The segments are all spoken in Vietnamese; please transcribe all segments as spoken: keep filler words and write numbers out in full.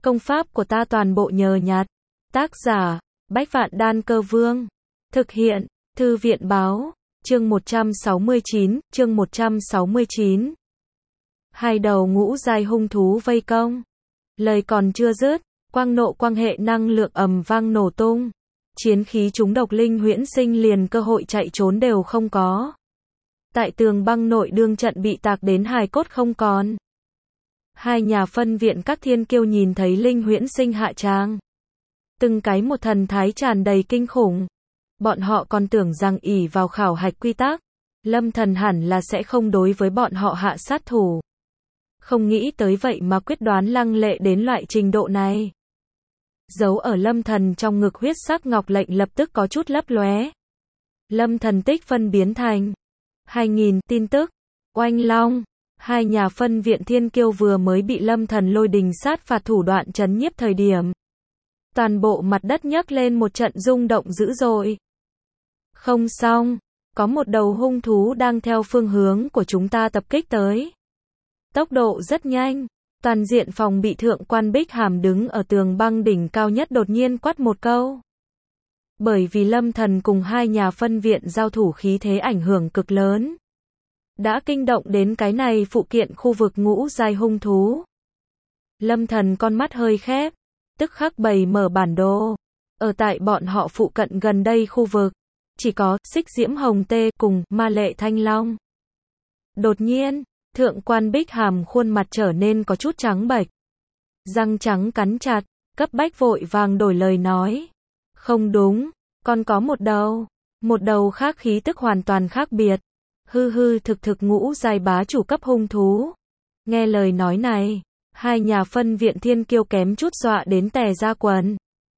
Công pháp của ta toàn bộ nhờ nhặt. Tác giả, Bách Vạn Đan Cơ Vương. Thực hiện, Thư viện Báo. Chương một trăm sáu mươi chín, chương một trăm sáu mươi chín. Hai đầu ngũ giai hung thú vây công. Lời còn chưa dứt, quang nộ quang hệ năng lượng ầm vang nổ tung. Chiến khí chúng độc linh huyễn sinh liền cơ hội chạy trốn đều không có. Tại tường băng nội đương trận bị tạc đến hài cốt không còn. Hai nhà phân viện các thiên kiêu nhìn thấy linh huyễn sinh hạ tràng. Từng cái một thần thái tràn đầy kinh khủng. Bọn họ còn tưởng rằng ỷ vào khảo hạch quy tắc, Lâm Thần hẳn là sẽ không đối với bọn họ hạ sát thủ. Không nghĩ tới vậy mà quyết đoán lăng lệ đến loại trình độ này. Giấu ở Lâm Thần trong ngực huyết sắc ngọc lệnh lập tức có chút lấp lóe. Lâm Thần tích phân biến thành hai nghìn tin tức. Oanh long, hai nhà phân viện thiên kiêu vừa mới bị Lâm Thần lôi đình sát phạt thủ đoạn trấn nhiếp thời điểm. Toàn bộ mặt đất nhấc lên một trận rung động dữ dội. Không xong, có một đầu hung thú đang theo phương hướng của chúng ta tập kích tới. Tốc độ rất nhanh, toàn diện phòng bị thượng quan Bích Hàm đứng ở tường băng đỉnh cao nhất đột nhiên quát một câu. Bởi vì Lâm Thần cùng hai nhà phân viện giao thủ khí thế ảnh hưởng cực lớn. Đã kinh động đến cái này phụ kiện khu vực ngũ giai hung thú. Lâm Thần con mắt hơi khép, tức khắc bày mở bản đồ. Ở tại bọn họ phụ cận gần đây khu vực, chỉ có Xích Diễm Hồng Tê cùng Ma Lệ Thanh Long. Đột nhiên, thượng quan Bích Hàm khuôn mặt trở nên có chút trắng bệch. Răng trắng cắn chặt, cấp bách vội vàng đổi lời nói. Không đúng, còn có một đầu, một đầu khác khí tức hoàn toàn khác biệt. Hư hư thực thực ngũ giai bá chủ cấp hung thú. Nghe lời nói này, hai nhà phân viện thiên kiêu kém chút dọa đến tè ra quần.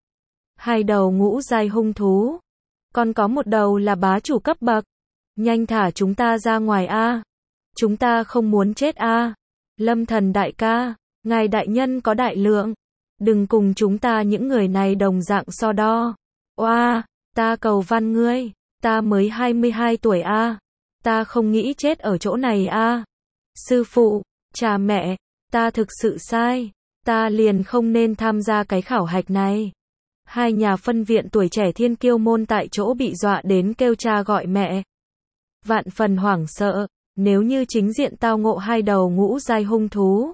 Hai đầu ngũ giai hung thú, còn có một đầu là bá chủ cấp bậc. Nhanh thả chúng ta ra ngoài a. Chúng ta không muốn chết a. Lâm Thần đại ca, ngài đại nhân có đại lượng, đừng cùng chúng ta những người này đồng dạng so đo. Oa, ta cầu van ngươi, ta mới hai mươi hai tuổi a. Ta không nghĩ chết ở chỗ này a. Sư phụ, cha mẹ, ta thực sự sai, ta liền không nên tham gia cái khảo hạch này. Hai nhà phân viện tuổi trẻ thiên kiêu môn tại chỗ bị dọa đến kêu cha gọi mẹ. Vạn phần hoảng sợ, nếu như chính diện tao ngộ hai đầu ngũ giai hung thú,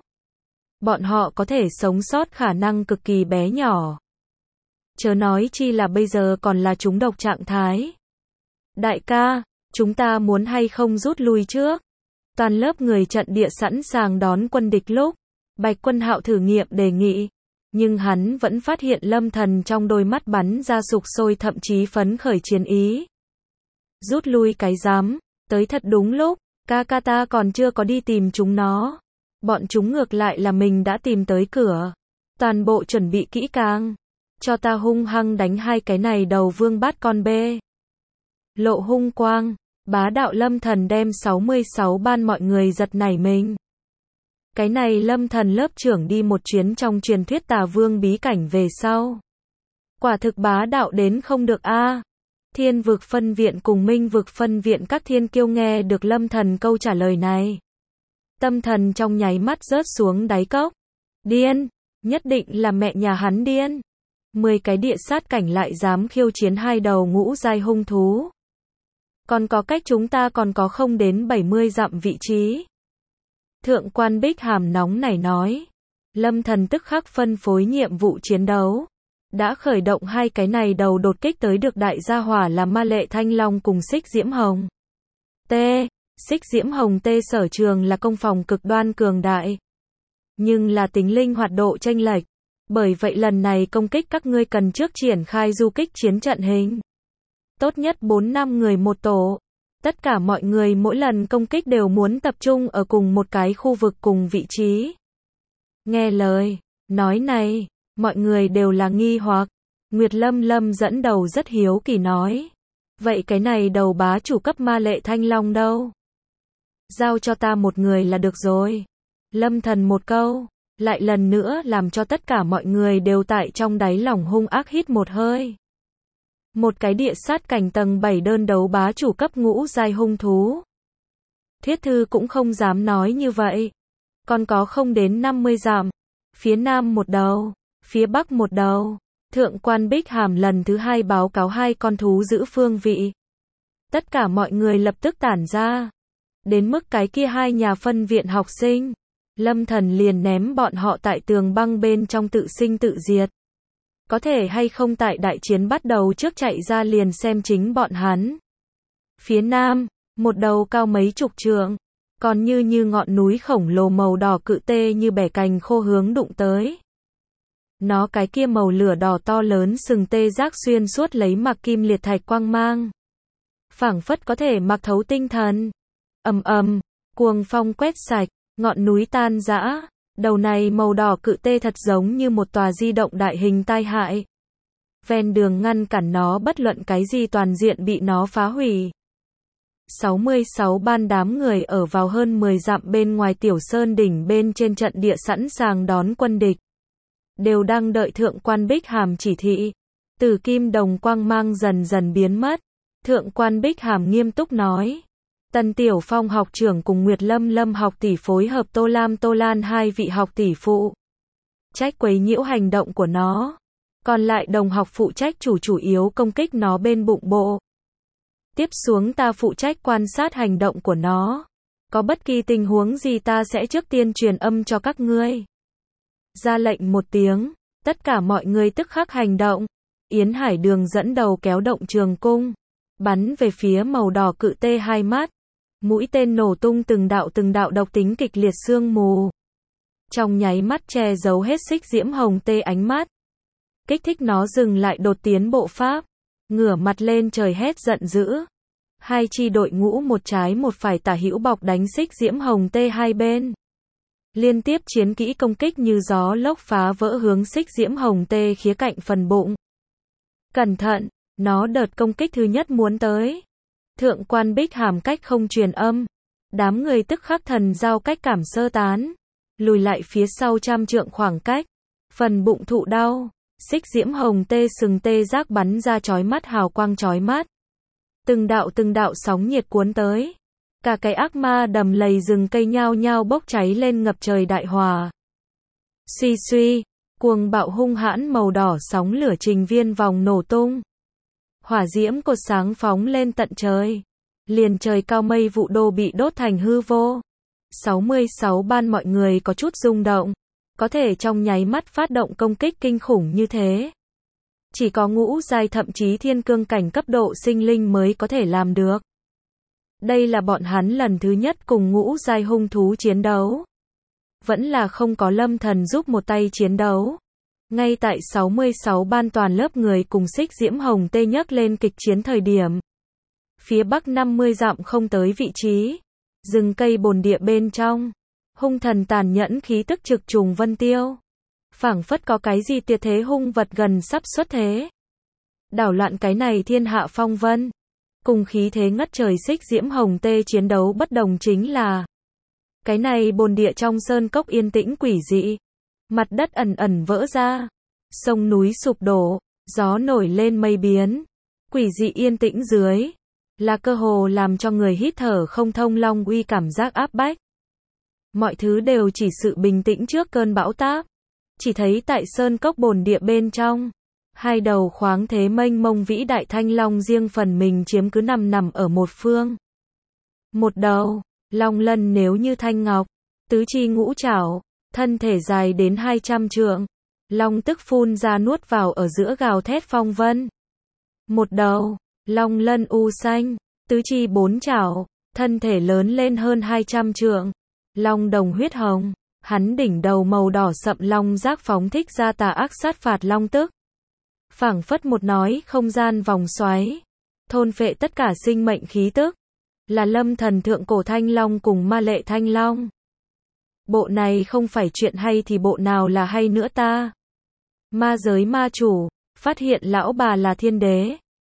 bọn họ có thể sống sót khả năng cực kỳ bé nhỏ. Chớ nói chi là bây giờ còn là trúng độc trạng thái. Đại ca, chúng ta muốn hay không rút lui trước? Toàn lớp người trận địa sẵn sàng đón quân địch lúc, Bạch Quân Hạo thử nghiệm đề nghị. Nhưng hắn vẫn phát hiện Lâm Thần trong đôi mắt bắn ra sục sôi thậm chí phấn khởi chiến ý. Rút lui cái dám, tới thật đúng lúc, ca ca ta còn chưa có đi tìm chúng nó. Bọn chúng ngược lại là mình đã tìm tới cửa. Toàn bộ chuẩn bị kỹ càng. Cho ta hung hăng đánh hai cái này đầu vương bát con bê. Lộ hung quang, bá đạo Lâm Thần đem sáu mươi sáu ban mọi người giật nảy mình. Cái này Lâm Thần lớp trưởng đi một chuyến trong truyền thuyết Tà Vương bí cảnh về sau. Quả thực bá đạo đến không được a. Thiên vực phân viện cùng Minh vực phân viện các thiên kiêu nghe được Lâm Thần câu trả lời này. Tâm thần trong nháy mắt rớt xuống đáy cốc. Điên, nhất định là mẹ nhà hắn điên. Mười cái địa sát cảnh lại dám khiêu chiến hai đầu ngũ giai hung thú. Còn có cách chúng ta còn có không đến bảy mươi dặm vị trí. Thượng quan Bích Hàm nóng nảy nói. Lâm Thần tức khắc phân phối nhiệm vụ chiến đấu. Đã khởi động hai cái này đầu đột kích tới được đại gia hỏa là Ma Lệ Thanh Long cùng Xích Diễm Hồng T. Xích Diễm Hồng T sở trường là công phòng cực đoan cường đại. Nhưng là tính linh hoạt độ chênh lệch. Bởi vậy lần này công kích các ngươi cần trước triển khai du kích chiến trận hình. Tốt nhất bốn năm người một tổ. Tất cả mọi người mỗi lần công kích đều muốn tập trung ở cùng một cái khu vực cùng vị trí. Nghe lời nói này, mọi người đều là nghi hoặc. Nguyệt Lâm Lâm dẫn đầu rất hiếu kỳ nói. Vậy cái này đầu bá chủ cấp Ma Lệ Thanh Long đâu? Giao cho ta một người là được rồi. Lâm Thần một câu, lại lần nữa làm cho tất cả mọi người đều tại trong đáy lòng hung ác hít một hơi. Một cái địa sát cảnh tầng bảy đơn đấu bá chủ cấp ngũ giai hung thú. Thiết thư cũng không dám nói như vậy. Còn có không đến năm mươi dặm. Phía nam một đầu, Phía bắc một đầu, thượng quan Bích Hàm lần thứ hai báo cáo hai con thú giữ phương vị. Tất cả mọi người lập tức tản ra. Đến mức cái kia hai nhà phân viện học sinh, Lâm Thần liền ném bọn họ tại tường băng bên trong tự sinh tự diệt. Có thể hay không tại đại chiến bắt đầu trước chạy ra liền xem chính bọn hắn. Phía nam, một đầu cao mấy chục trượng, còn như như ngọn núi khổng lồ màu đỏ cự tê như bẻ cành khô hướng đụng tới. Nó cái kia màu lửa đỏ to lớn sừng tê giác xuyên suốt lấy mặc kim liệt thạch quang mang. Phảng phất có thể mặc thấu tinh thần. Ầm ầm, cuồng phong quét sạch, ngọn núi tan rã. Đầu này màu đỏ cự tê thật giống như một tòa di động đại hình tai hại. Ven đường ngăn cản nó bất luận cái gì toàn diện bị nó phá hủy. sáu mươi sáu ban đám người ở vào hơn mười dặm bên ngoài tiểu sơn đỉnh bên trên trận địa sẵn sàng đón quân địch. Đều đang đợi thượng quan Bích Hàm chỉ thị. Tử kim đồng quang mang dần dần biến mất. Thượng quan Bích Hàm nghiêm túc nói. Tần Tiểu Phong học trưởng cùng Nguyệt Lâm Lâm học tỷ phối hợp Tô Lam Tô Lan hai vị học tỷ phụ. Trách quấy nhiễu hành động của nó. Còn lại đồng học phụ trách chủ chủ yếu công kích nó bên bụng bộ. Tiếp xuống ta phụ trách quan sát hành động của nó. Có bất kỳ tình huống gì ta sẽ trước tiên truyền âm cho các ngươi. Ra lệnh một tiếng, tất cả mọi người tức khắc hành động. Yến Hải Đường dẫn đầu kéo động trường cung, bắn về phía màu đỏ cự tê hai mắt. Mũi tên nổ tung từng đạo từng đạo độc tính kịch liệt sương mù. Trong nháy mắt che giấu hết xích diễm hồng tê ánh mắt. Kích thích nó dừng lại đột tiến bộ pháp. Ngửa mặt lên trời hét giận dữ. Hai chi đội ngũ một trái một phải tả hữu bọc đánh xích diễm hồng tê hai bên. Liên tiếp chiến kỹ công kích như gió lốc phá vỡ hướng xích diễm hồng tê khía cạnh phần bụng. Cẩn thận, nó đợt công kích thứ nhất muốn tới. Thượng quan Bích Hàm cách không truyền âm. Đám người tức khắc thần giao cách cảm sơ tán. Lùi lại phía sau trăm trượng khoảng cách. Phần bụng thụ đau. Xích diễm hồng tê sừng tê giác bắn ra chói mắt hào quang chói mắt. Từng đạo từng đạo sóng nhiệt cuốn tới. Cả cái ác ma đầm lầy rừng cây nhao nhao bốc cháy lên ngập trời đại hòa. Suy suy, cuồng bạo hung hãn màu đỏ sóng lửa trình viên vòng nổ tung. Hỏa diễm cột sáng phóng lên tận trời. Liền trời cao mây vụ đô bị đốt thành hư vô. sáu mươi sáu ban mọi người có chút rung động. Có thể trong nháy mắt phát động công kích kinh khủng như thế. Chỉ có ngũ giai thậm chí thiên cương cảnh cấp độ sinh linh mới có thể làm được. Đây là bọn hắn lần thứ nhất cùng ngũ giai hung thú chiến đấu. Vẫn là không có Lâm Thần giúp một tay chiến đấu. Ngay tại sáu mươi sáu ban toàn lớp người cùng xích diễm hồng tê nhấc lên kịch chiến thời điểm. Phía bắc năm mươi dặm không tới vị trí. Rừng cây bồn địa bên trong. Hung thần tàn nhẫn khí tức trực trùng vân tiêu. Phảng phất có cái gì tuyệt thế hung vật gần sắp xuất thế. Đảo loạn cái này thiên hạ phong vân. Cùng khí thế ngất trời xích diễm hồng tê chiến đấu bất đồng chính là. Cái này bồn địa trong sơn cốc yên tĩnh quỷ dị. Mặt đất ẩn ẩn vỡ ra. Sông núi sụp đổ. Gió nổi lên mây biến. Quỷ dị yên tĩnh dưới. Là cơ hồ làm cho người hít thở không thông long uy cảm giác áp bách. Mọi thứ đều chỉ sự bình tĩnh trước cơn bão táp. Chỉ thấy tại sơn cốc bồn địa bên trong. Hai đầu khoáng thế mênh mông vĩ đại thanh long riêng phần mình chiếm cứ nằm nằm ở một phương. Một đầu, long lân nếu như thanh ngọc. Tứ chi ngũ trảo. Thân thể dài đến hai trăm trượng. Long tức phun ra nuốt vào ở giữa gào thét phong vân. Một đầu, long lân u xanh. Tứ chi bốn trảo. Thân thể lớn lên hơn hai trăm trượng. Long đồng huyết hồng. Hắn đỉnh đầu màu đỏ sậm long giác phóng thích ra tà ác sát phạt long tức. Phảng phất một nói không gian vòng xoáy. Thôn phệ tất cả sinh mệnh khí tức. Là Lâm Thần thượng cổ thanh long cùng ma lệ thanh long. Bộ này không phải chuyện hay thì bộ nào là hay nữa ta. Ma giới ma chủ. Phát hiện lão bà là thiên đế.